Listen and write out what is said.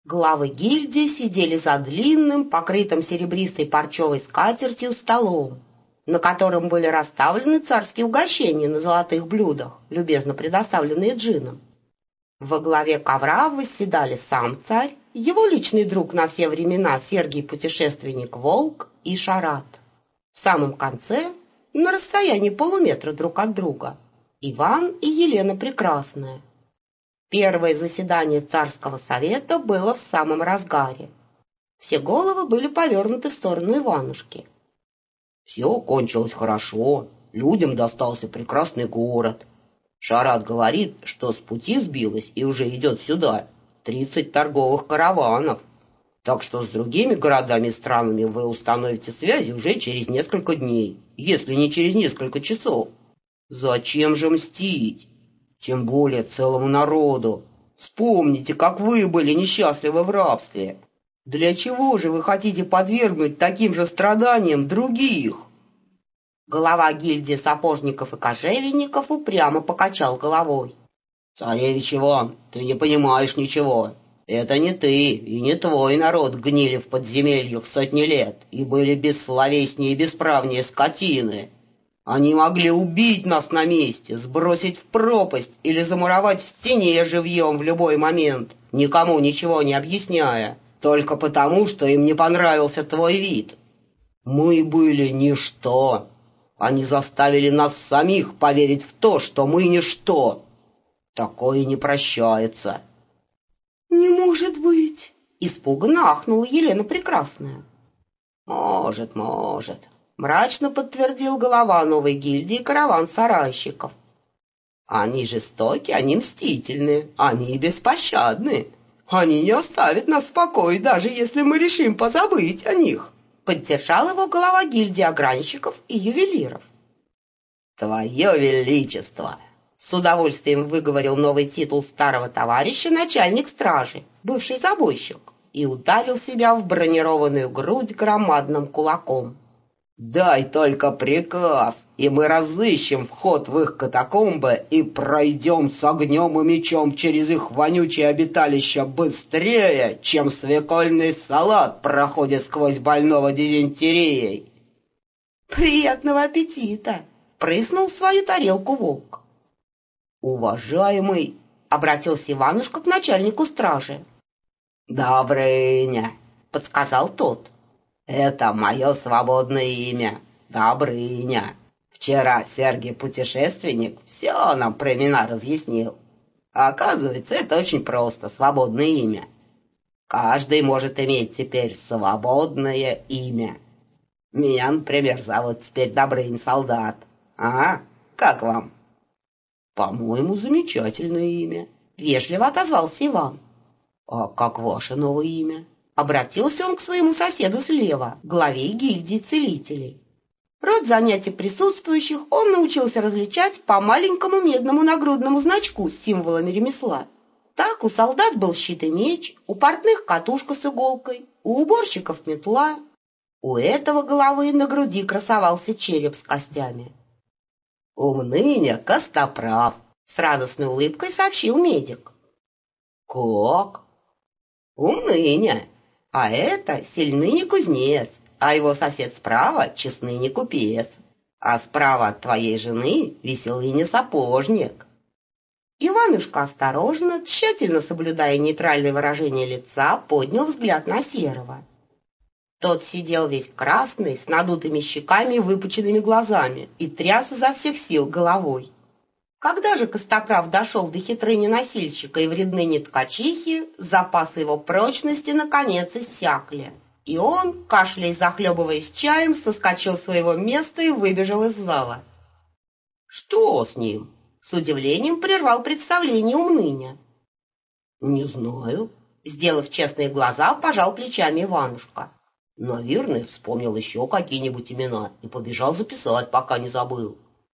Главы гильдии сидели за длинным, покрытым серебристой парчевой скатертью столом, на котором были расставлены царские угощения на золотых блюдах, любезно предоставленные джинном. Во главе ковра восседали сам царь, его личный друг на все времена Сергий Путешественник-Волк и Шарат. В самом конце, на расстоянии полуметра друг от друга, Иван и Елена Прекрасная. Первое заседание царского совета было в самом разгаре. Все головы были повернуты в сторону Иванушки. Все кончилось хорошо, людям достался прекрасный город. Шарат говорит, что с пути сбилось и уже идет сюда 30 торговых караванов. Так что с другими городами и странами вы установите связи уже через несколько дней, если не через несколько часов. Зачем же мстить? Тем более целому народу. Вспомните, как вы были несчастливы в рабстве. Для чего же вы хотите подвергнуть таким же страданиям других? Глава гильдии сапожников и кожевенников упрямо покачал головой. Царевич Иван, ты не понимаешь ничего. Это не ты и не твой народ гнили в подземельях сотни лет и были бессловеснее и бесправнее скотины. Они могли убить нас на месте, сбросить в пропасть или замуровать в стене живьем в любой момент, никому ничего не объясняя, только потому, что им не понравился твой вид. Мы были ничто. Они заставили нас самих поверить в то, что мы ничто. Такое не прощается. «Не может быть!» — испуганно ахнула Елена Прекрасная. «Может», — мрачно подтвердил глава новой гильдии караван-сарайщиков. «Они жестоки, они мстительны, они беспощадны. Они не оставят нас в покое, даже если мы решим позабыть о них», — поддержал его глава гильдии огранщиков и ювелиров. «Твое Величество!» — с удовольствием выговорил новый титул старого товарища начальник стражи, бывший забойщик, и ударил себя в бронированную грудь громадным кулаком. «Дай только приказ, и мы разыщем вход в их катакомбы и пройдем с огнем и мечом через их вонючее обиталище быстрее, чем свекольный салат проходит сквозь больного дизентерией». «Приятного аппетита!» — прыснул в свою тарелку волк. «Уважаемый!» — обратился Иванушка к начальнику стражи. «Добрыня!» — подсказал тот. «Это мое свободное имя, Добрыня. Вчера Сергий Путешественник все нам про имена разъяснил. Оказывается, это очень просто, свободное имя. Каждый может иметь теперь свободное имя. Меня, например, зовут теперь Добрынь Солдат. А? Как вам?» «По-моему, замечательное имя», — вежливо отозвался Иван. «А как ваше новое имя?» Обратился он к своему соседу слева, главе гильдии целителей. Род занятий присутствующих он научился различать по маленькому медному нагрудному значку с символами ремесла. Так у солдат был щит и меч, у портных катушка с иголкой, у уборщиков метла. У этого головы на груди красовался череп с костями. «Умныня Костоправ», — с радостной улыбкой сообщил медик. «Как?» «Умныня. А это сильныня кузнец, а его сосед справа честныня купец, а справа от твоей жены веселыня сапожник». Иванушка осторожно, тщательно соблюдая нейтральное выражение лица, поднял взгляд на Серого. Тот сидел весь красный, с надутыми щеками и выпученными глазами, и тряс изо всех сил головой. Когда же Костоправ дошел до хитрыни носильщика и вредныни ткачихи, запасы его прочности наконец иссякли, и он, кашляя и захлебываясь чаем, соскочил с своего места и выбежал из зала. «Что с ним?» — с удивлением прервал представление Умныня. «Не знаю», — сделав честные глаза, пожал плечами Иванушка. «Наверное, вспомнил еще какие-нибудь имена и побежал записать, пока не забыл».